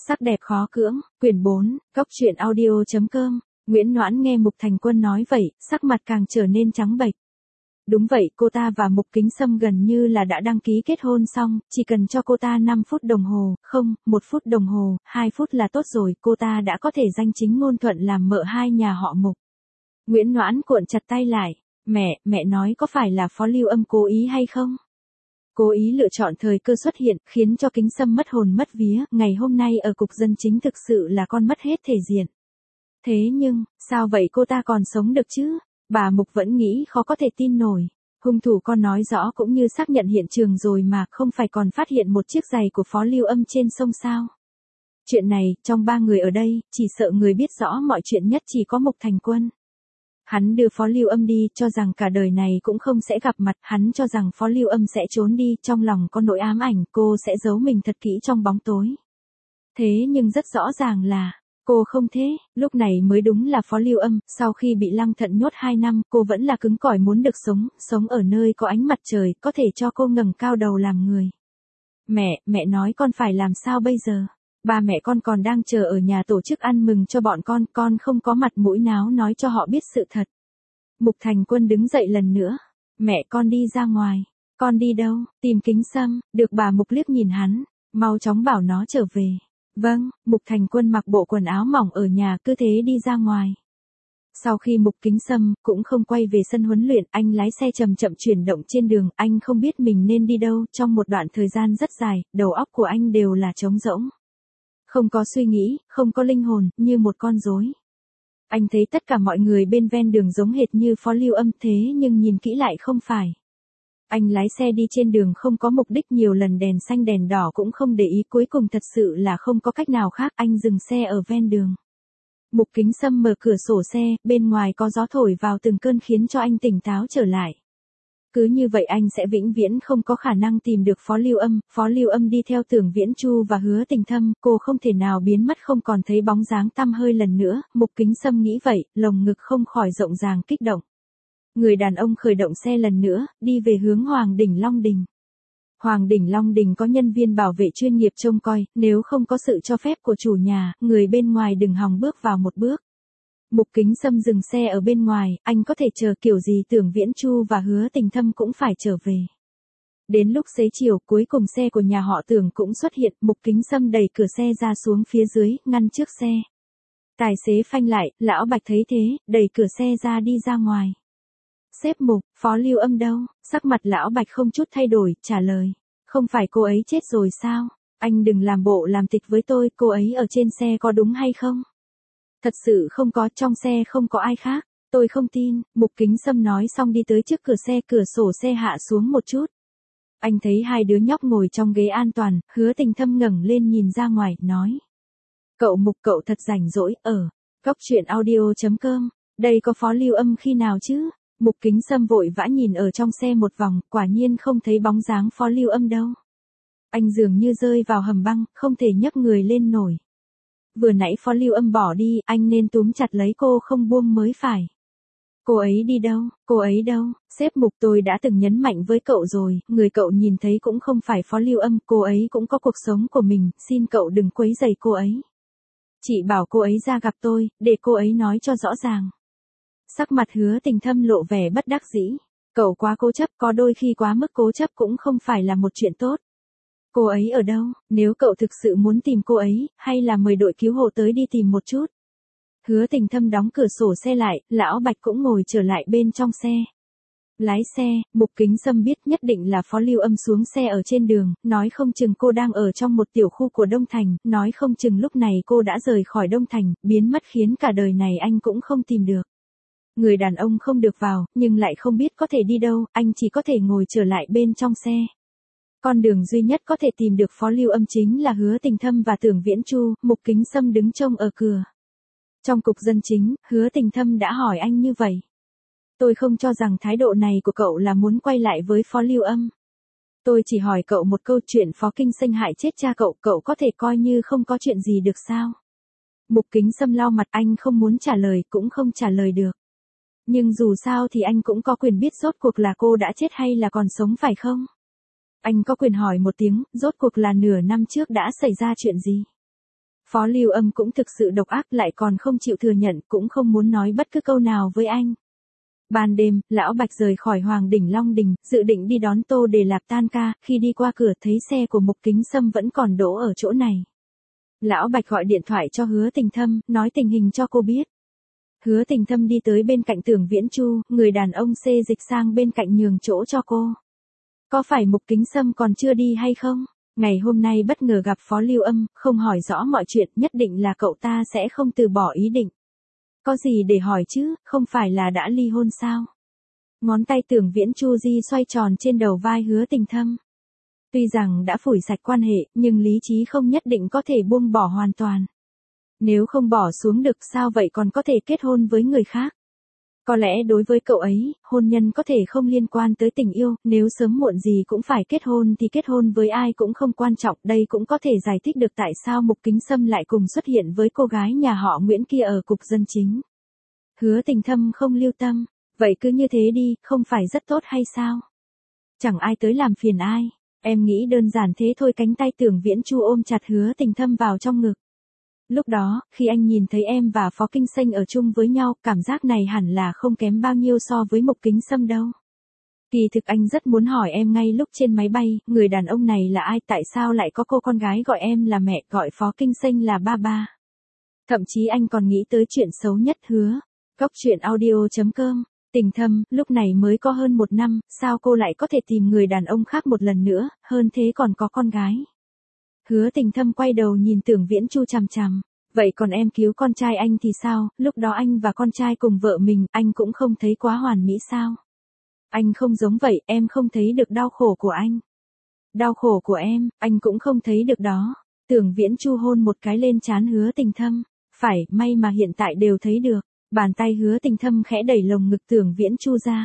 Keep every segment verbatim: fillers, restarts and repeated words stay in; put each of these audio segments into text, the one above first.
Sắc đẹp khó cưỡng, quyển bốn, góc truyện audio chấm com. Nguyễn Noãn nghe Mục Thành Quân nói vậy, sắc mặt càng trở nên trắng bệch. Đúng vậy, cô ta và Mục Kính Sâm gần như là đã đăng ký kết hôn xong, chỉ cần cho cô ta năm phút đồng hồ, không, một phút đồng hồ, hai phút là tốt rồi, cô ta đã có thể danh chính ngôn thuận làm mợ hai nhà họ Mục. Nguyễn Noãn cuộn chặt tay lại, mẹ, mẹ nói có phải là Phó Lưu Âm cố ý hay không? Cố ý lựa chọn thời cơ xuất hiện, khiến cho Kính Sâm mất hồn mất vía, ngày hôm nay ở cục dân chính thực sự là con mất hết thể diện. Thế nhưng, sao vậy cô ta còn sống được chứ? Bà Mục vẫn nghĩ khó có thể tin nổi. Hung thủ con nói rõ cũng như xác nhận hiện trường rồi mà không phải còn phát hiện một chiếc giày của Phó Lưu Âm trên sông sao? Chuyện này, trong ba người ở đây, chỉ sợ người biết rõ mọi chuyện nhất chỉ có Mục Thành Quân. Hắn đưa Phó Lưu Âm đi, cho rằng cả đời này cũng không sẽ gặp mặt, hắn cho rằng Phó Lưu Âm sẽ trốn đi, trong lòng có nỗi ám ảnh, cô sẽ giấu mình thật kỹ trong bóng tối. Thế nhưng rất rõ ràng là, cô không thế, lúc này mới đúng là Phó Lưu Âm, sau khi bị Lăng Thận nhốt hai năm, cô vẫn là cứng cỏi muốn được sống, sống ở nơi có ánh mặt trời, có thể cho cô ngẩng cao đầu làm người. Mẹ, mẹ nói con phải làm sao bây giờ? Ba mẹ con còn đang chờ ở nhà tổ chức ăn mừng cho bọn con, con không có mặt mũi náo nói cho họ biết sự thật. Mục Thành Quân đứng dậy lần nữa. Mẹ con đi ra ngoài. Con đi đâu? Tìm Kính Sâm. Được bà Mục liếc nhìn hắn. Mau chóng bảo nó trở về. Vâng, Mục Thành Quân mặc bộ quần áo mỏng ở nhà cứ thế đi ra ngoài. Sau khi Mục Kính Sâm cũng không quay về sân huấn luyện, anh lái xe chậm chậm chuyển động trên đường, anh không biết mình nên đi đâu, trong một đoạn thời gian rất dài, đầu óc của anh đều là trống rỗng. Không có suy nghĩ, không có linh hồn, như một con rối. Anh thấy tất cả mọi người bên ven đường giống hệt như Phó Lưu Âm thế nhưng nhìn kỹ lại không phải. Anh lái xe đi trên đường không có mục đích, nhiều lần đèn xanh đèn đỏ cũng không để ý, cuối cùng thật sự là không có cách nào khác, anh dừng xe ở ven đường. Mục Kính Sâm mở cửa sổ xe, bên ngoài có gió thổi vào từng cơn khiến cho anh tỉnh táo trở lại. Cứ như vậy anh sẽ vĩnh viễn không có khả năng tìm được Phó Lưu Âm, Phó Lưu Âm đi theo Tưởng Viễn Chu và Hứa Tình Thâm, cô không thể nào biến mất không còn thấy bóng dáng tăm hơi lần nữa, Mục Kính Sâm nghĩ vậy, lồng ngực không khỏi rộng ràng kích động. Người đàn ông khởi động xe lần nữa, đi về hướng Hoàng Đỉnh Long Đình. Hoàng Đỉnh Long Đình có nhân viên bảo vệ chuyên nghiệp trông coi, nếu không có sự cho phép của chủ nhà, người bên ngoài đừng hòng bước vào một bước. Mục Kính Sâm dừng xe ở bên ngoài, anh có thể chờ kiểu gì Tưởng Viễn Chu và Hứa Tình Thâm cũng phải trở về. Đến lúc xế chiều, cuối cùng xe của nhà họ Tưởng cũng xuất hiện, Mục Kính Sâm đẩy cửa xe ra xuống phía dưới, ngăn trước xe. Tài xế phanh lại, lão Bạch thấy thế, đẩy cửa xe ra đi ra ngoài. Sếp Mục, Phó Lưu Âm đâu? Sắc mặt lão Bạch không chút thay đổi, trả lời. Không phải cô ấy chết rồi sao? Anh đừng làm bộ làm tịch với tôi, cô ấy ở trên xe có đúng hay không? Thật sự không có, trong xe không có ai khác. Tôi không tin, Mục Kính Sâm nói xong đi tới trước cửa xe, cửa sổ xe hạ xuống một chút. Anh thấy hai đứa nhóc ngồi trong ghế an toàn, Hứa Tình Thâm ngẩng lên nhìn ra ngoài, nói. Cậu Mục, cậu thật rảnh rỗi, ở góc truyện audio chấm com, đây có Phó Lưu Âm khi nào chứ? Mục Kính Sâm vội vã nhìn ở trong xe một vòng, quả nhiên không thấy bóng dáng Phó Lưu Âm đâu. Anh dường như rơi vào hầm băng, không thể nhấc người lên nổi. Vừa nãy Phó Lưu Âm bỏ đi, anh nên túm chặt lấy cô không buông mới phải. Cô ấy đi đâu, cô ấy đâu? Sếp Mục, tôi đã từng nhấn mạnh với cậu rồi, người cậu nhìn thấy cũng không phải Phó Lưu Âm, cô ấy cũng có cuộc sống của mình, xin cậu đừng quấy rầy cô ấy. Chị bảo cô ấy ra gặp tôi, để cô ấy nói cho rõ ràng. Sắc mặt Hứa Tình Thâm lộ vẻ bất đắc dĩ. Cậu quá cố chấp, có đôi khi quá mức cố chấp cũng không phải là một chuyện tốt. Cô ấy ở đâu? Nếu cậu thực sự muốn tìm cô ấy, hay là mời đội cứu hộ tới đi tìm một chút. Hứa Tình Thâm đóng cửa sổ xe lại, lão Bạch cũng ngồi trở lại bên trong xe. Lái xe, Mục Kính Sâm biết nhất định là Phó Lưu Âm xuống xe ở trên đường, nói không chừng cô đang ở trong một tiểu khu của Đông Thành, nói không chừng lúc này cô đã rời khỏi Đông Thành, biến mất khiến cả đời này anh cũng không tìm được. Người đàn ông không được vào, nhưng lại không biết có thể đi đâu, anh chỉ có thể ngồi trở lại bên trong xe. Con đường duy nhất có thể tìm được Phó Lưu Âm chính là Hứa Tình Thâm và Tưởng Viễn Chu, Mục Kính Sâm đứng trông ở cửa. Trong cục dân chính, Hứa Tình Thâm đã hỏi anh như vậy. Tôi không cho rằng thái độ này của cậu là muốn quay lại với Phó Lưu Âm. Tôi chỉ hỏi cậu một câu, chuyện Phó Kinh Sinh hại chết cha cậu, cậu có thể coi như không có chuyện gì được sao? Mục Kính Sâm lau mặt, anh không muốn trả lời cũng không trả lời được. Nhưng dù sao thì anh cũng có quyền biết rốt cuộc là cô đã chết hay là còn sống phải không? Anh có quyền hỏi một tiếng, rốt cuộc là nửa năm trước đã xảy ra chuyện gì? Phó Lưu Âm cũng thực sự độc ác, lại còn không chịu thừa nhận, cũng không muốn nói bất cứ câu nào với anh. Ban đêm, Lão Bạch rời khỏi Hoàng Đỉnh Long Đình, dự định đi đón Tô Đề Lạp tan ca, khi đi qua cửa thấy xe của Mục Kính Sâm vẫn còn đỗ ở chỗ này. Lão Bạch gọi điện thoại cho Hứa Tình Thâm, nói tình hình cho cô biết. Hứa Tình Thâm đi tới bên cạnh Tưởng Viễn Chu, người đàn ông xê dịch sang bên cạnh nhường chỗ cho cô. Có phải Mục Kính Sâm còn chưa đi hay không? Ngày hôm nay bất ngờ gặp Phó Lưu Âm, không hỏi rõ mọi chuyện, nhất định là cậu ta sẽ không từ bỏ ý định. Có gì để hỏi chứ, không phải là đã ly hôn sao? Ngón tay Tưởng Viễn Chu di xoay tròn trên đầu vai Hứa Tình Thâm. Tuy rằng đã phủi sạch quan hệ, nhưng lý trí không nhất định có thể buông bỏ hoàn toàn. Nếu không bỏ xuống được sao vậy còn có thể kết hôn với người khác? Có lẽ đối với cậu ấy, hôn nhân có thể không liên quan tới tình yêu, nếu sớm muộn gì cũng phải kết hôn thì kết hôn với ai cũng không quan trọng, đây cũng có thể giải thích được tại sao Mục Kính Sâm lại cùng xuất hiện với cô gái nhà họ Nguyễn kia ở cục dân chính. Hứa Tình Thâm không lưu tâm, vậy cứ như thế đi, không phải rất tốt hay sao? Chẳng ai tới làm phiền ai, em nghĩ đơn giản thế thôi. Cánh tay Tưởng Viễn Chu ôm chặt Hứa Tình Thâm vào trong ngực. Lúc đó, khi anh nhìn thấy em và Phó Kinh Xanh ở chung với nhau, cảm giác này hẳn là không kém bao nhiêu so với Mục Kính Sâm đâu. Kỳ thực anh rất muốn hỏi em ngay lúc trên máy bay, người đàn ông này là ai, tại sao lại có cô con gái gọi em là mẹ, gọi Phó Kinh Xanh là ba ba. Thậm chí anh còn nghĩ tới chuyện xấu nhất. Hứa. Góc truyện audio chấm com. Tình Thâm, lúc này mới có hơn một năm, sao cô lại có thể tìm người đàn ông khác một lần nữa, hơn thế còn có con gái. Hứa Tình Thâm quay đầu nhìn Tưởng Viễn Chu chằm chằm. Vậy còn em cứu con trai anh thì sao, lúc đó anh và con trai cùng vợ mình, anh cũng không thấy quá hoàn mỹ sao? Anh không giống vậy, em không thấy được đau khổ của anh. Đau khổ của em, anh cũng không thấy được đó. Tưởng Viễn Chu hôn một cái lên trán Hứa Tình Thâm. Phải, may mà hiện tại đều thấy được. Bàn tay Hứa Tình Thâm khẽ đẩy lồng ngực Tưởng Viễn Chu ra.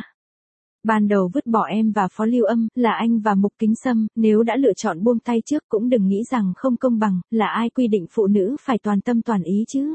Ban đầu vứt bỏ em và Phó Lưu Âm, là anh và Mục Kính Sâm, nếu đã lựa chọn buông tay trước cũng đừng nghĩ rằng không công bằng, là ai quy định phụ nữ phải toàn tâm toàn ý chứ.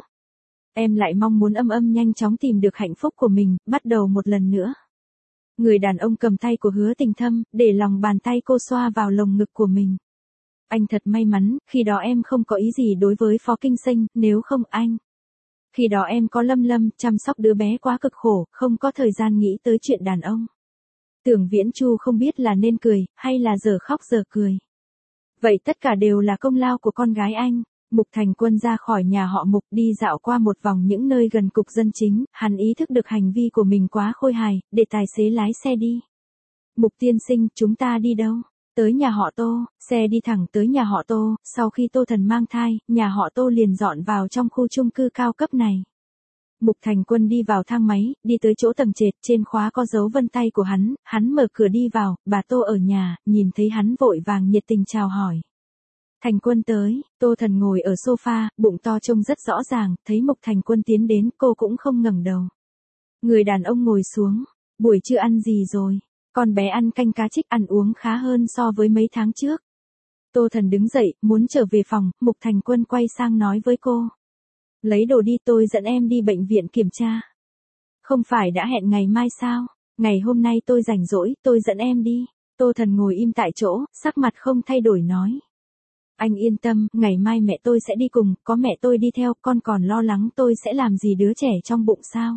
Em lại mong muốn Âm Âm nhanh chóng tìm được hạnh phúc của mình, bắt đầu một lần nữa. Người đàn ông cầm tay của Hứa Tình Thâm, để lòng bàn tay cô xoa vào lồng ngực của mình. Anh thật may mắn, khi đó em không có ý gì đối với Phó Kinh Xanh, nếu không anh. Khi đó em có Lâm Lâm, chăm sóc đứa bé quá cực khổ, không có thời gian nghĩ tới chuyện đàn ông. Tưởng Viễn Chu không biết là nên cười, hay là giờ khóc giờ cười. Vậy tất cả đều là công lao của con gái anh. Mục Thành Quân ra khỏi nhà họ Mục, đi dạo qua một vòng những nơi gần cục dân chính, hắn ý thức được hành vi của mình quá khôi hài, để tài xế lái xe đi. Mục tiên sinh, chúng ta đi đâu? Tới nhà họ Tô. Xe đi thẳng tới nhà họ Tô. Sau khi Tô Thần mang thai, nhà họ Tô liền dọn vào trong khu chung cư cao cấp này. Mục Thành Quân đi vào thang máy, đi tới chỗ tầng trệt, trên khóa có dấu vân tay của hắn, hắn mở cửa đi vào, bà Tô ở nhà, nhìn thấy hắn vội vàng nhiệt tình chào hỏi. Thành Quân tới. Tô Thần ngồi ở sofa, bụng to trông rất rõ ràng, thấy Mục Thành Quân tiến đến, cô cũng không ngẩng đầu. Người đàn ông ngồi xuống. Buổi trưa ăn gì rồi? Con bé ăn canh cá trích, ăn uống khá hơn so với mấy tháng trước. Tô Thần đứng dậy, muốn trở về phòng, Mục Thành Quân quay sang nói với cô. Lấy đồ đi, tôi dẫn em đi bệnh viện kiểm tra. Không phải đã hẹn ngày mai sao? Ngày hôm nay tôi rảnh rỗi, tôi dẫn em đi. Tô Thần ngồi im tại chỗ, sắc mặt không thay đổi nói. Anh yên tâm, ngày mai mẹ tôi sẽ đi cùng, có mẹ tôi đi theo, con còn lo lắng tôi sẽ làm gì đứa trẻ trong bụng sao?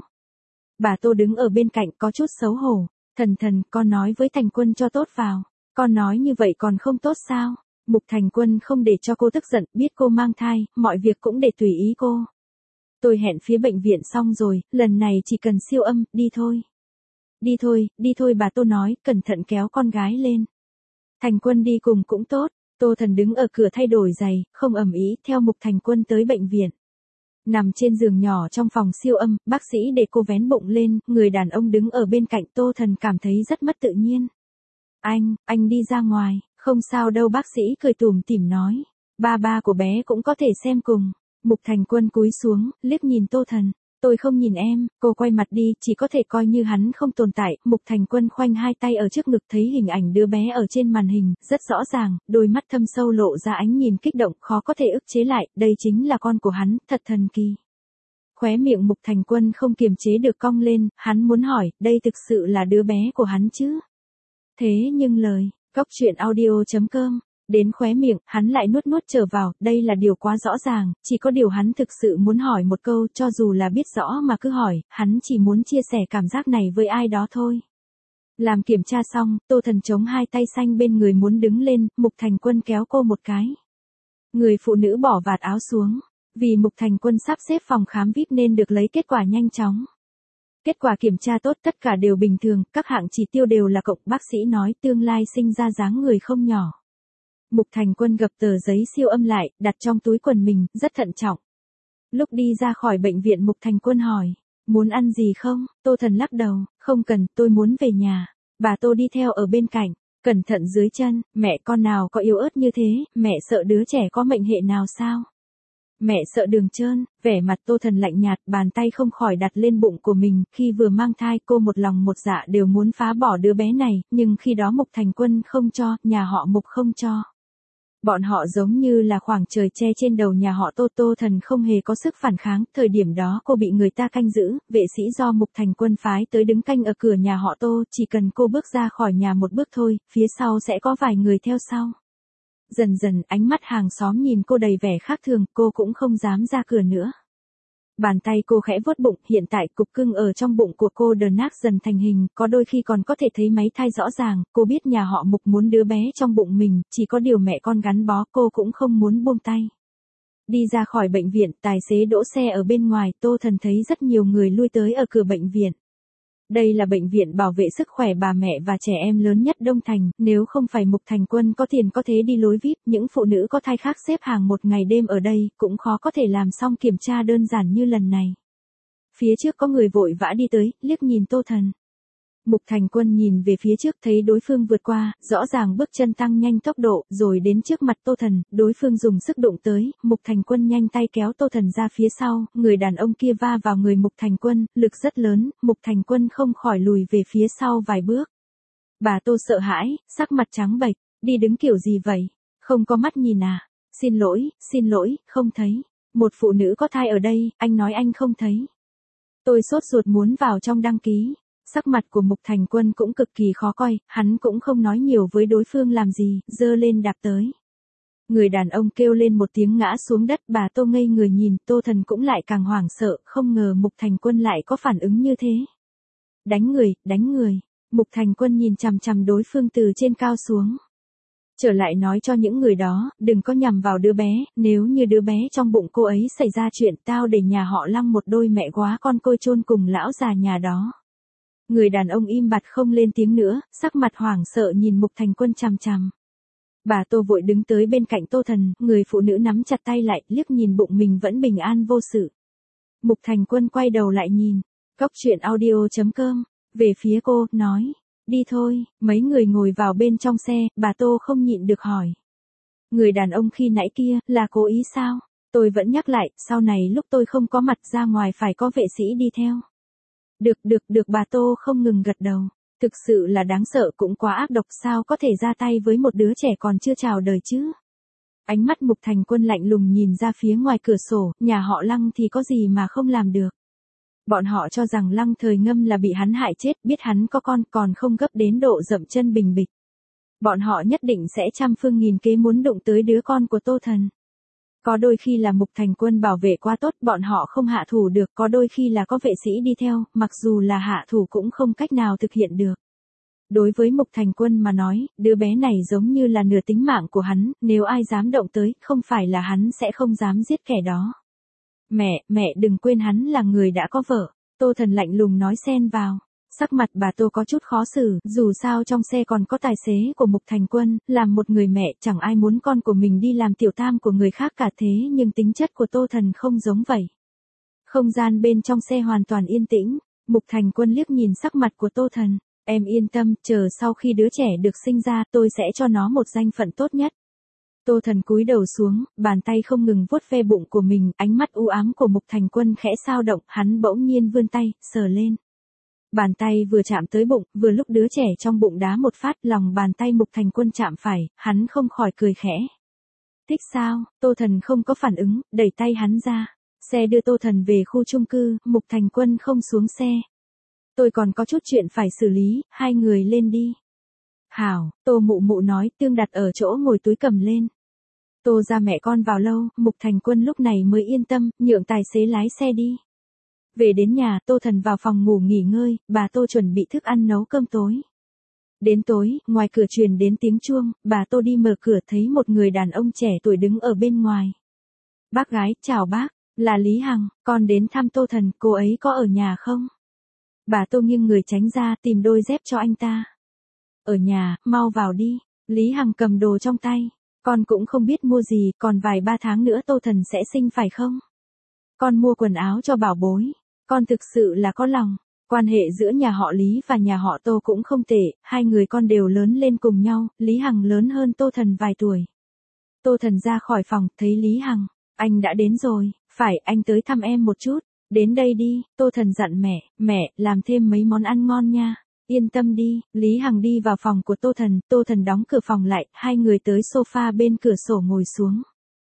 Bà Tô đứng ở bên cạnh có chút xấu hổ. Thần thần, con nói với Thành Quân cho tốt vào. Con nói như vậy còn không tốt sao? Mục Thành Quân không để cho cô tức giận, biết cô mang thai, mọi việc cũng để tùy ý cô. Tôi hẹn phía bệnh viện xong rồi, lần này chỉ cần siêu âm, đi thôi. Đi thôi, đi thôi bà Tô nói, cẩn thận kéo con gái lên. Thành Quân đi cùng cũng tốt. Tô Thần đứng ở cửa thay đổi giày, không ầm ĩ, theo Mục Thành Quân tới bệnh viện. Nằm trên giường nhỏ trong phòng siêu âm, bác sĩ để cô vén bụng lên, người đàn ông đứng ở bên cạnh Tô Thần cảm thấy rất mất tự nhiên. Anh, anh đi ra ngoài, không sao đâu, bác sĩ cười tủm tỉm nói. Ba ba của bé cũng có thể xem cùng. Mục Thành Quân cúi xuống, liếc nhìn Tô Thần. Tôi không nhìn em, cô quay mặt đi, chỉ có thể coi như hắn không tồn tại. Mục Thành Quân khoanh hai tay ở trước ngực, thấy hình ảnh đứa bé ở trên màn hình, rất rõ ràng, đôi mắt thâm sâu lộ ra ánh nhìn kích động, khó có thể ức chế lại, đây chính là con của hắn, thật thần kỳ. Khóe miệng Mục Thành Quân không kiềm chế được cong lên, hắn muốn hỏi, đây thực sự là đứa bé của hắn chứ? Thế nhưng lời, góc truyện audio chấm com Đến khóe miệng, hắn lại nuốt nuốt trở vào, đây là điều quá rõ ràng, chỉ có điều hắn thực sự muốn hỏi một câu, cho dù là biết rõ mà cứ hỏi, hắn chỉ muốn chia sẻ cảm giác này với ai đó thôi. Làm kiểm tra xong, Tô Thần chống hai tay xanh bên người muốn đứng lên, Mục Thành Quân kéo cô một cái. Người phụ nữ bỏ vạt áo xuống, vì Mục Thành Quân sắp xếp phòng khám vi ai pi nên được lấy kết quả nhanh chóng. Kết quả kiểm tra tốt, tất cả đều bình thường, các hạng chỉ tiêu đều là cộng, bác sĩ nói tương lai sinh ra dáng người không nhỏ. Mục Thành Quân gập tờ giấy siêu âm lại, đặt trong túi quần mình, rất thận trọng. Lúc đi ra khỏi bệnh viện Mục Thành Quân hỏi, muốn ăn gì không? Tô Thần lắc đầu, không cần, tôi muốn về nhà. Bà Tô đi theo ở bên cạnh, cẩn thận dưới chân, mẹ con nào có yếu ớt như thế, mẹ sợ đứa trẻ có mệnh hệ nào sao? Mẹ sợ đường trơn, vẻ mặt Tô Thần lạnh nhạt, bàn tay không khỏi đặt lên bụng của mình, khi vừa mang thai cô một lòng một dạ đều muốn phá bỏ đứa bé này, nhưng khi đó Mục Thành Quân không cho, nhà họ Mục không cho. Bọn họ giống như là khoảng trời che trên đầu nhà họ Tô. Tô Thần không hề có sức phản kháng, thời điểm đó cô bị người ta canh giữ, vệ sĩ do Mục Thành Quân phái tới đứng canh ở cửa nhà họ Tô, chỉ cần cô bước ra khỏi nhà một bước thôi, phía sau sẽ có vài người theo sau. Dần dần, ánh mắt hàng xóm nhìn cô đầy vẻ khác thường, cô cũng không dám ra cửa nữa. Bàn tay cô khẽ vuốt bụng, hiện tại cục cưng ở trong bụng của cô đờ nát dần thành hình, có đôi khi còn có thể thấy máy thai rõ ràng, cô biết nhà họ Mục muốn đứa bé trong bụng mình, chỉ có điều mẹ con gắn bó cô cũng không muốn buông tay. Đi ra khỏi bệnh viện, tài xế đỗ xe ở bên ngoài, Tô Thần thấy rất nhiều người lui tới ở cửa bệnh viện. Đây là bệnh viện bảo vệ sức khỏe bà mẹ và trẻ em lớn nhất Đông Thành, nếu không phải Mục Thành Quân có tiền có thế đi lối vi ai pi, những phụ nữ có thai khác xếp hàng một ngày đêm ở đây, cũng khó có thể làm xong kiểm tra đơn giản như lần này. Phía trước có người vội vã đi tới, liếc nhìn Tô Thần. Mục Thành Quân nhìn về phía trước thấy đối phương vượt qua, rõ ràng bước chân tăng nhanh tốc độ, rồi đến trước mặt Tô Thần, đối phương dùng sức đụng tới, Mục Thành Quân nhanh tay kéo Tô Thần ra phía sau, người đàn ông kia va vào người Mục Thành Quân, lực rất lớn, Mục Thành Quân không khỏi lùi về phía sau vài bước. Bà Tô sợ hãi, sắc mặt trắng bệch, đi đứng kiểu gì vậy? Không có mắt nhìn à? Xin lỗi, xin lỗi, không thấy. Một phụ nữ có thai ở đây, anh nói anh không thấy. Tôi sốt ruột muốn vào trong đăng ký. Sắc mặt của Mục Thành Quân cũng cực kỳ khó coi, hắn cũng không nói nhiều với đối phương làm gì, giơ lên đạp tới. Người đàn ông kêu lên một tiếng ngã xuống đất, bà Tô ngây người nhìn, Tô Thần cũng lại càng hoảng sợ, không ngờ Mục Thành Quân lại có phản ứng như thế. Đánh người, đánh người, Mục Thành Quân nhìn chằm chằm đối phương từ trên cao xuống. Trở lại nói cho những người đó, đừng có nhằm vào đứa bé, nếu như đứa bé trong bụng cô ấy xảy ra chuyện, tao để nhà họ Lăng một đôi mẹ quá con côi chôn cùng lão già nhà đó. Người đàn ông im bặt không lên tiếng nữa, sắc mặt hoảng sợ nhìn Mục Thành Quân chằm chằm. Bà Tô vội đứng tới bên cạnh Tô Thần, người phụ nữ nắm chặt tay lại, liếc nhìn bụng mình vẫn bình an vô sự. Mục Thành Quân quay đầu lại nhìn, Cóc Truyện Audio chấm com, về phía cô, nói, đi thôi, mấy người ngồi vào bên trong xe, bà Tô không nhịn được hỏi. Người đàn ông khi nãy kia, là cố ý sao? Tôi vẫn nhắc lại, sau này lúc tôi không có mặt ra ngoài phải có vệ sĩ đi theo. Được được được bà Tô không ngừng gật đầu. Thực sự là đáng sợ cũng quá ác độc sao có thể ra tay với một đứa trẻ còn chưa chào đời chứ. Ánh mắt Mục Thành Quân lạnh lùng nhìn ra phía ngoài cửa sổ, nhà họ Lăng thì có gì mà không làm được. Bọn họ cho rằng Lăng Thời Ngâm là bị hắn hại chết, biết hắn có con còn không gấp đến độ dậm chân bình bịch. Bọn họ nhất định sẽ trăm phương nghìn kế muốn đụng tới đứa con của Tô Thần. Có đôi khi là Mục Thành Quân bảo vệ quá tốt, bọn họ không hạ thủ được, có đôi khi là có vệ sĩ đi theo, mặc dù là hạ thủ cũng không cách nào thực hiện được. Đối với Mục Thành Quân mà nói, đứa bé này giống như là nửa tính mạng của hắn, nếu ai dám động tới, không phải là hắn sẽ không dám giết kẻ đó. Mẹ, mẹ đừng quên hắn là người đã có vợ, Tô Thần lạnh lùng nói xen vào. Sắc mặt bà Tô có chút khó xử, dù sao trong xe còn có tài xế của Mục Thành Quân, làm một người mẹ chẳng ai muốn con của mình đi làm tiểu tam của người khác cả thế nhưng tính chất của Tô Thần không giống vậy. Không gian bên trong xe hoàn toàn yên tĩnh, Mục Thành Quân liếc nhìn sắc mặt của Tô Thần, em yên tâm, chờ sau khi đứa trẻ được sinh ra tôi sẽ cho nó một danh phận tốt nhất. Tô Thần cúi đầu xuống, bàn tay không ngừng vuốt ve bụng của mình, ánh mắt u ám của Mục Thành Quân khẽ dao động, hắn bỗng nhiên vươn tay, sờ lên. Bàn tay vừa chạm tới bụng, vừa lúc đứa trẻ trong bụng đá một phát, lòng bàn tay Mục Thành Quân chạm phải, hắn không khỏi cười khẽ. Thích sao? Tô Thần không có phản ứng, đẩy tay hắn ra. Xe đưa Tô Thần về khu chung cư, Mục Thành Quân không xuống xe. Tôi còn có chút chuyện phải xử lý, hai người lên đi. Hảo, Tô Mụ Mụ nói, tương đặt ở chỗ ngồi túi cầm lên. Tô ra mẹ con vào lâu, Mục Thành Quân lúc này mới yên tâm, nhượng tài xế lái xe đi. Về đến nhà, Tô Thần vào phòng ngủ nghỉ ngơi, bà Tô chuẩn bị thức ăn nấu cơm tối. Đến tối, ngoài cửa truyền đến tiếng chuông, bà Tô đi mở cửa thấy một người đàn ông trẻ tuổi đứng ở bên ngoài. Bác gái, chào bác, là Lý Hằng, con đến thăm Tô Thần, cô ấy có ở nhà không? Bà Tô nghiêng người tránh ra tìm đôi dép cho anh ta. Ở nhà, mau vào đi. Lý Hằng cầm đồ trong tay. Con cũng không biết mua gì, còn vài ba tháng nữa Tô Thần sẽ sinh phải không? Con mua quần áo cho bảo bối. Con thực sự là có lòng. Quan hệ giữa nhà họ Lý và nhà họ Tô cũng không tệ, hai người con đều lớn lên cùng nhau, Lý Hằng lớn hơn Tô Thần vài tuổi. Tô Thần ra khỏi phòng, thấy Lý Hằng. Anh đã đến rồi, phải, anh tới thăm em một chút. Đến đây đi, Tô Thần dặn mẹ, mẹ, làm thêm mấy món ăn ngon nha. Yên tâm đi, Lý Hằng đi vào phòng của Tô Thần, Tô Thần đóng cửa phòng lại, hai người tới sofa bên cửa sổ ngồi xuống.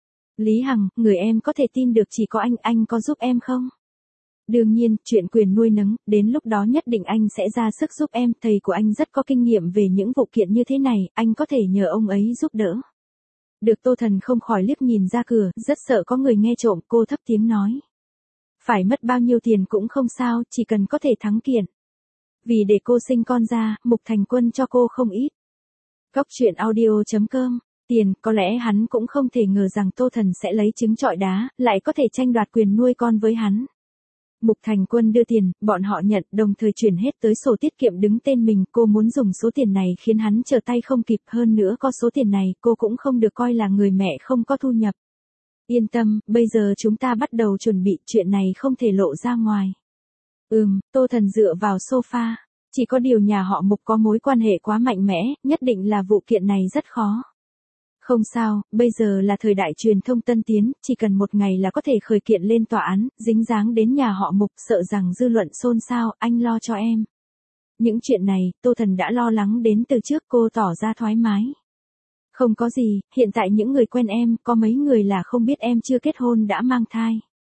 Lý Hằng, người em có thể tin được chỉ có anh, anh có giúp em không? Đương nhiên, chuyện quyền nuôi nấng, đến lúc đó nhất định anh sẽ ra sức giúp em, thầy của anh rất có kinh nghiệm về những vụ kiện như thế này, anh có thể nhờ ông ấy giúp đỡ. Được Tô Thần không khỏi liếc nhìn ra cửa, rất sợ có người nghe trộm, cô thấp tiếng nói. Phải mất bao nhiêu tiền cũng không sao, chỉ cần có thể thắng kiện. Vì để cô sinh con ra, Mục Thành Quân cho cô không ít. Góc truyện audio chấm com, tiền, có lẽ hắn cũng không thể ngờ rằng Tô Thần sẽ lấy trứng trọi đá, lại có thể tranh đoạt quyền nuôi con với hắn. Mục Thành Quân đưa tiền, bọn họ nhận, đồng thời chuyển hết tới sổ tiết kiệm đứng tên mình, cô muốn dùng số tiền này khiến hắn trở tay không kịp, hơn nữa có số tiền này, cô cũng không được coi là người mẹ không có thu nhập. Yên tâm, bây giờ chúng ta bắt đầu chuẩn bị, chuyện này không thể lộ ra ngoài. Ừm, Tô Thần dựa vào sofa, chỉ có điều nhà họ Mục có mối quan hệ quá mạnh mẽ, nhất định là vụ kiện này rất khó. Không sao, bây giờ là thời đại truyền thông tân tiến, chỉ cần một ngày là có thể khởi kiện lên tòa án, dính dáng đến nhà họ Mục, sợ rằng dư luận xôn xao, anh lo cho em. Những chuyện này, Tô Thần đã lo lắng đến từ trước, cô tỏ ra thoải mái. Không có gì, hiện tại những người quen em, có mấy người là không biết em chưa kết hôn đã mang thai.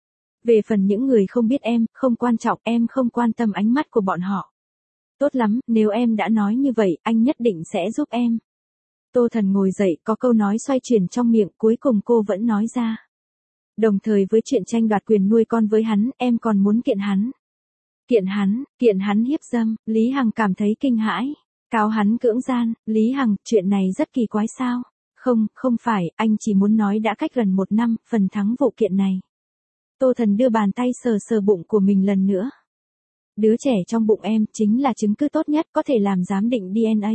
Về phần những người không biết em, không quan trọng, em không quan tâm ánh mắt của bọn họ. Tốt lắm, nếu em đã nói như vậy, anh nhất định sẽ giúp em. Tô Thần ngồi dậy, có câu nói xoay chuyển trong miệng, cuối cùng cô vẫn nói ra. Đồng thời với chuyện tranh đoạt quyền nuôi con với hắn, em còn muốn kiện hắn. Kiện hắn, kiện hắn hiếp dâm, Lý Hằng cảm thấy kinh hãi. Cáo hắn cưỡng gian, Lý Hằng, chuyện này rất kỳ quái sao? Không, không phải, anh chỉ muốn nói đã cách gần một năm, phần thắng vụ kiện này. Tô Thần đưa bàn tay sờ sờ bụng của mình lần nữa. Đứa trẻ trong bụng em, chính là chứng cứ tốt nhất có thể làm giám định đê en a.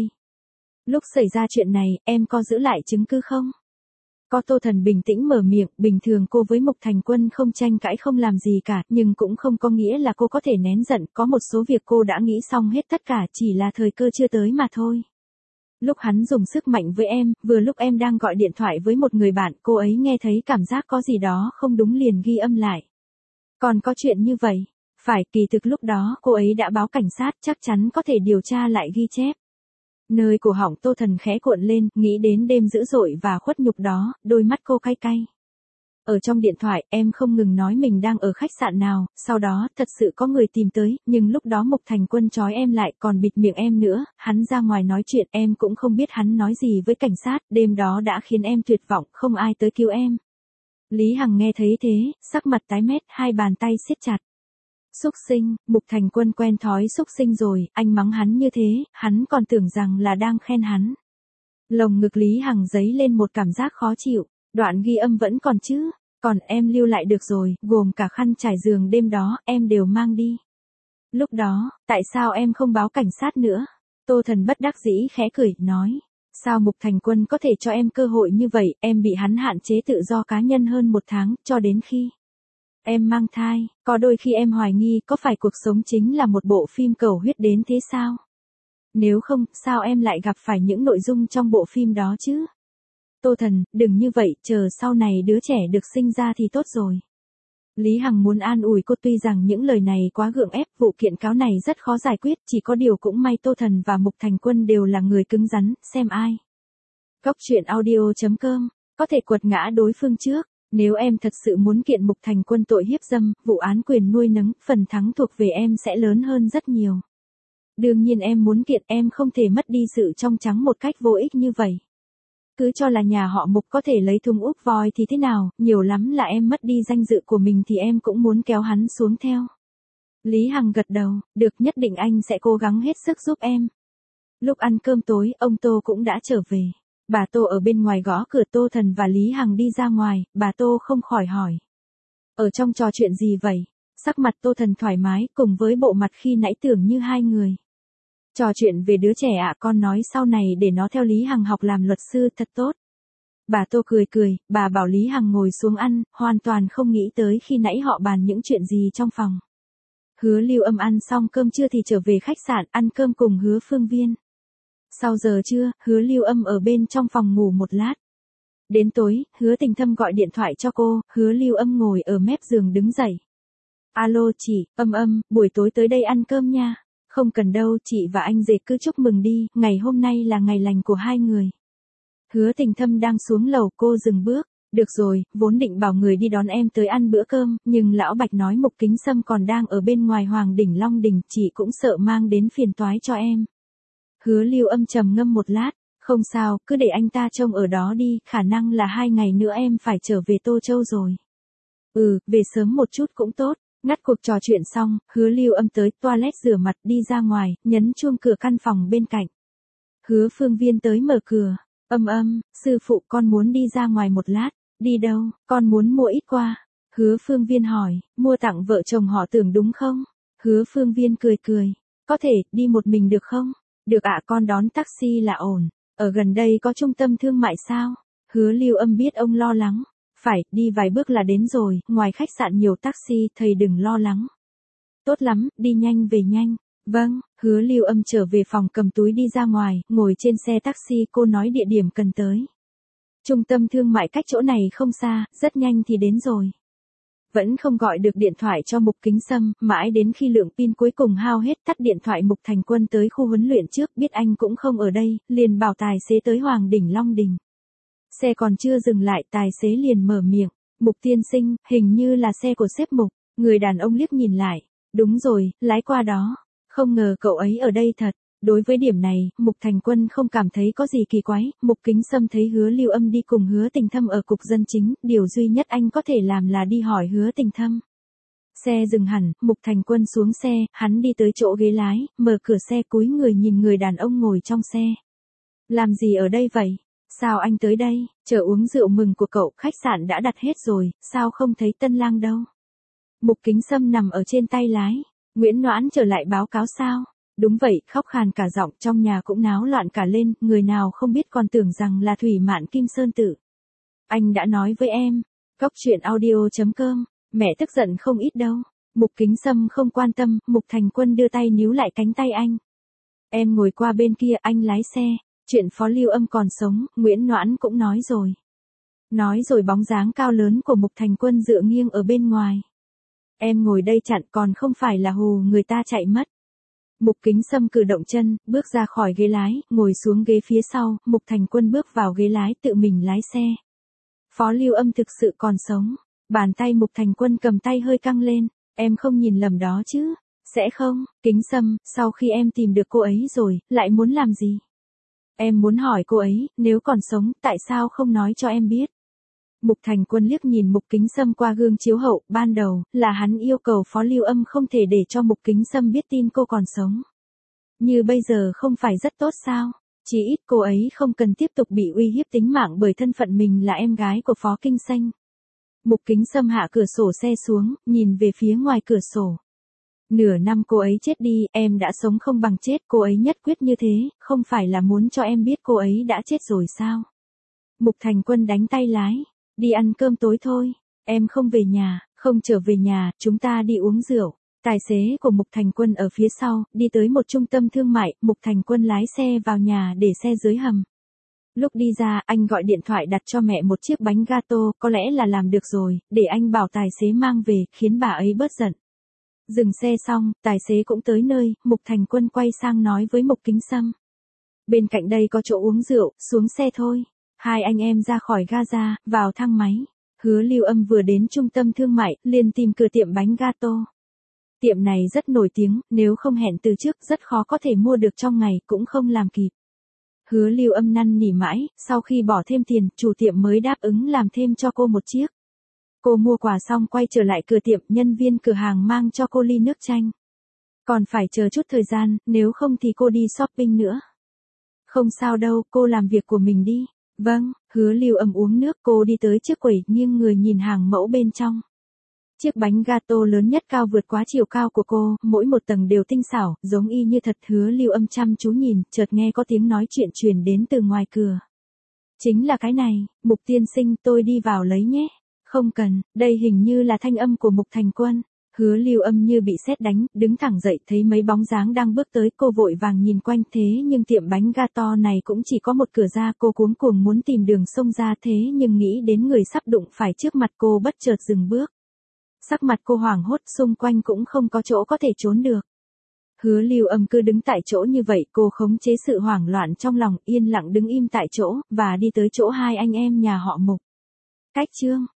Lúc xảy ra chuyện này, em có giữ lại chứng cứ không? Có. Tô Thần bình tĩnh mở miệng, bình thường cô với Mục Thành Quân không tranh cãi không làm gì cả, nhưng cũng không có nghĩa là cô có thể nén giận, có một số việc cô đã nghĩ xong hết tất cả, chỉ là thời cơ chưa tới mà thôi. Lúc hắn dùng sức mạnh với em, vừa lúc em đang gọi điện thoại với một người bạn, cô ấy nghe thấy cảm giác có gì đó không đúng liền ghi âm lại. Còn có chuyện như vậy? Phải, kỳ thực lúc đó cô ấy đã báo cảnh sát, chắc chắn có thể điều tra lại ghi chép. Nơi cổ họng Tô Thần khẽ cuộn lên, nghĩ đến đêm dữ dội và khuất nhục đó, đôi mắt cô cay cay. Ở trong điện thoại, em không ngừng nói mình đang ở khách sạn nào, sau đó, thật sự có người tìm tới, nhưng lúc đó Mục Thành Quân trói em lại, còn bịt miệng em nữa, hắn ra ngoài nói chuyện, em cũng không biết hắn nói gì với cảnh sát, đêm đó đã khiến em tuyệt vọng, không ai tới cứu em. Lý Hằng nghe thấy thế, sắc mặt tái mét, hai bàn tay siết chặt. Xúc sinh, Mục Thành Quân quen thói xúc sinh rồi, anh mắng hắn như thế, hắn còn tưởng rằng là đang khen hắn. Lồng ngực Lý Hằng dấy lên một cảm giác khó chịu, đoạn ghi âm vẫn còn chứ, còn em lưu lại được rồi, gồm cả khăn trải giường đêm đó, em đều mang đi. Lúc đó, tại sao em không báo cảnh sát nữa? Tô Thần bất đắc dĩ khẽ cười, nói. Sao Mục Thành Quân có thể cho em cơ hội như vậy, em bị hắn hạn chế tự do cá nhân hơn một tháng, cho đến khi em mang thai, có đôi khi em hoài nghi có phải cuộc sống chính là một bộ phim cầu huyết đến thế sao? Nếu không, sao em lại gặp phải những nội dung trong bộ phim đó chứ? Tô Thần, đừng như vậy, chờ sau này đứa trẻ được sinh ra thì tốt rồi. Lý Hằng muốn an ủi cô, tuy rằng những lời này quá gượng ép, vụ kiện cáo này rất khó giải quyết, chỉ có điều cũng may Tô Thần và Mục Thành Quân đều là người cứng rắn, xem ai. Góc truyện audio chấm com, có thể quật ngã đối phương trước. Nếu em thật sự muốn kiện Mục Thành Quân tội hiếp dâm, vụ án quyền nuôi nấng, phần thắng thuộc về em sẽ lớn hơn rất nhiều. Đương nhiên em muốn kiện, em không thể mất đi sự trong trắng một cách vô ích như vậy. Cứ cho là nhà họ Mục có thể lấy thùng úp voi thì thế nào, nhiều lắm là em mất đi danh dự của mình thì em cũng muốn kéo hắn xuống theo. Lý Hằng gật đầu, được, nhất định anh sẽ cố gắng hết sức giúp em. Lúc ăn cơm tối, ông Tô cũng đã trở về. Bà Tô ở bên ngoài gõ cửa. Tô Thần và Lý Hằng đi ra ngoài, bà Tô không khỏi hỏi. Ở trong trò chuyện gì vậy? Sắc mặt Tô Thần thoải mái, cùng với bộ mặt khi nãy tưởng như hai người. Trò chuyện về đứa trẻ ạ, con nói sau này để nó theo Lý Hằng học làm luật sư thật tốt. Bà Tô cười cười, bà bảo Lý Hằng ngồi xuống ăn, hoàn toàn không nghĩ tới khi nãy họ bàn những chuyện gì trong phòng. Hứa Lưu Âm ăn xong cơm trưa thì trở về khách sạn ăn cơm cùng Hứa Phương Viên. Sau giờ trưa, Hứa Lưu Âm ở bên trong phòng ngủ một lát. Đến tối, Hứa Tình Thâm gọi điện thoại cho cô, Hứa Lưu Âm ngồi ở mép giường đứng dậy. Alo chị, Âm Âm, buổi tối tới đây ăn cơm nha. Không cần đâu, chị và anh rể cứ chúc mừng đi, ngày hôm nay là ngày lành của hai người. Hứa Tình Thâm đang xuống lầu, cô dừng bước. Được rồi, vốn định bảo người đi đón em tới ăn bữa cơm, nhưng lão Bạch nói Mục Kính Sâm còn đang ở bên ngoài Hoàng Đỉnh Long Đỉnh, chị cũng sợ mang đến phiền toái cho em. Hứa Lưu Âm trầm ngâm một lát, không sao, cứ để anh ta trông ở đó đi, khả năng là hai ngày nữa em phải trở về Tô Châu rồi. Ừ, về sớm một chút cũng tốt. Ngắt cuộc trò chuyện xong, Hứa Lưu Âm tới toilet rửa mặt đi ra ngoài, nhấn chuông cửa căn phòng bên cạnh. Hứa Phương Viên tới mở cửa. Âm Âm, sư phụ con muốn đi ra ngoài một lát. Đi đâu, con muốn mua ít qua. Hứa Phương Viên hỏi, mua tặng vợ chồng họ Tưởng đúng không? Hứa Phương Viên cười cười. Có thể, đi một mình được không? Được ạ, con đón taxi là ổn. Ở gần đây có trung tâm thương mại sao? Hứa Lưu Âm biết ông lo lắng. Phải, đi vài bước là đến rồi, ngoài khách sạn nhiều taxi, thầy đừng lo lắng. Tốt lắm, đi nhanh về nhanh. Vâng, Hứa Lưu Âm trở về phòng cầm túi đi ra ngoài, ngồi trên xe taxi, cô nói địa điểm cần tới. Trung tâm thương mại cách chỗ này không xa, rất nhanh thì đến rồi. Vẫn không gọi được điện thoại cho Mục Kính Sâm, mãi đến khi lượng pin cuối cùng hao hết tắt điện thoại. Mục Thành Quân tới khu huấn luyện trước, biết anh cũng không ở đây, liền bảo tài xế tới Hoàng Đỉnh Long Đỉnh. Xe còn chưa dừng lại, tài xế liền mở miệng, Mục tiên sinh, hình như là xe của sếp Mục. Người đàn ông liếc nhìn lại, đúng rồi, lái qua đó, không ngờ cậu ấy ở đây thật. Đối với điểm này, Mục Thành Quân không cảm thấy có gì kỳ quái. Mục Kính Sâm thấy Hứa Lưu Âm đi cùng Hứa Tình Thâm ở cục dân chính, điều duy nhất anh có thể làm là đi hỏi Hứa Tình Thâm. Xe dừng hẳn, Mục Thành Quân xuống xe, hắn đi tới chỗ ghế lái, mở cửa xe cúi người nhìn người đàn ông ngồi trong xe. Làm gì ở đây vậy? Sao anh tới đây? Chờ uống rượu mừng của cậu, khách sạn đã đặt hết rồi, sao không thấy tân lang đâu? Mục Kính Sâm nằm ở trên tay lái. Nguyễn Noãn trở lại báo cáo sao? Đúng vậy, khóc khàn cả giọng, trong nhà cũng náo loạn cả lên, người nào không biết còn tưởng rằng là Thủy Mạn Kim Sơn Tử. Anh đã nói với em. Cóc truyện audio chấm com, mẹ tức giận không ít đâu. Mục Kính Sâm không quan tâm, Mục Thành Quân đưa tay níu lại cánh tay anh. Em ngồi qua bên kia, anh lái xe. Chuyện Phó Lưu Âm còn sống, Nguyễn Noãn cũng nói rồi. Nói rồi bóng dáng cao lớn của Mục Thành Quân dựa nghiêng ở bên ngoài. Em ngồi đây chặn, còn không phải là hù người ta chạy mất. Mục Kính Sâm cử động chân, bước ra khỏi ghế lái, ngồi xuống ghế phía sau, Mục Thành Quân bước vào ghế lái tự mình lái xe. Phó Lưu Âm thực sự còn sống. Bàn tay Mục Thành Quân cầm tay hơi căng lên, em không nhìn lầm đó chứ? Sẽ không, Kính Sâm, sau khi em tìm được cô ấy rồi, lại muốn làm gì? Em muốn hỏi cô ấy, nếu còn sống, tại sao không nói cho em biết? Mục Thành Quân liếc nhìn Mục Kính Sâm qua gương chiếu hậu, ban đầu, là hắn yêu cầu Phó Lưu Âm không thể để cho Mục Kính Sâm biết tin cô còn sống. Như bây giờ không phải rất tốt sao? Chỉ ít cô ấy không cần tiếp tục bị uy hiếp tính mạng bởi thân phận mình là em gái của Phó Kinh Xanh. Mục Kính Sâm hạ cửa sổ xe xuống, nhìn về phía ngoài cửa sổ. Nửa năm cô ấy chết đi, em đã sống không bằng chết, cô ấy nhất quyết như thế, không phải là muốn cho em biết cô ấy đã chết rồi sao? Mục Thành Quân đánh tay lái. Đi ăn cơm tối thôi, em không về nhà, không trở về nhà, chúng ta đi uống rượu. Tài xế của Mục Thành Quân ở phía sau, đi tới một trung tâm thương mại, Mục Thành Quân lái xe vào nhà để xe dưới hầm. Lúc đi ra, anh gọi điện thoại đặt cho mẹ một chiếc bánh gato, có lẽ là làm được rồi, để anh bảo tài xế mang về, khiến bà ấy bớt giận. Dừng xe xong, tài xế cũng tới nơi, Mục Thành Quân quay sang nói với Mục Kính Sâm. Bên cạnh đây có chỗ uống rượu, xuống xe thôi. Hai anh em ra khỏi gaza, vào thang máy. Hứa Lưu Âm vừa đến trung tâm thương mại, liền tìm cửa tiệm bánh gato. Tiệm này rất nổi tiếng, nếu không hẹn từ trước rất khó có thể mua được trong ngày, cũng không làm kịp. Hứa Lưu Âm năn nỉ mãi, sau khi bỏ thêm tiền, chủ tiệm mới đáp ứng làm thêm cho cô một chiếc. Cô mua quà xong quay trở lại cửa tiệm, nhân viên cửa hàng mang cho cô ly nước chanh. Còn phải chờ chút thời gian, nếu không thì cô đi shopping nữa. Không sao đâu, cô làm việc của mình đi. Vâng, Hứa Lưu Âm uống nước, cô đi tới chiếc quầy, nghiêng người nhìn hàng mẫu bên trong. Chiếc bánh gato lớn nhất cao vượt quá chiều cao của cô, mỗi một tầng đều tinh xảo, giống y như thật. Hứa Lưu Âm chăm chú nhìn, chợt nghe có tiếng nói chuyện truyền đến từ ngoài cửa. Chính là cái này, Mục tiên sinh, tôi đi vào lấy nhé. Không cần, đây hình như là thanh âm của Mục Thành Quân. Hứa Lưu Âm như bị sét đánh, đứng thẳng dậy, thấy mấy bóng dáng đang bước tới, cô vội vàng nhìn quanh, thế nhưng tiệm bánh gato này cũng chỉ có một cửa ra, cô cuống cuồng muốn tìm đường xông ra, thế nhưng nghĩ đến người sắp đụng phải trước mặt cô, bất chợt dừng bước. Sắc mặt cô hoảng hốt, xung quanh cũng không có chỗ có thể trốn được. Hứa Lưu Âm cứ đứng tại chỗ như vậy, cô khống chế sự hoảng loạn trong lòng, yên lặng đứng im tại chỗ, và đi tới chỗ hai anh em nhà họ Mục. Cách chương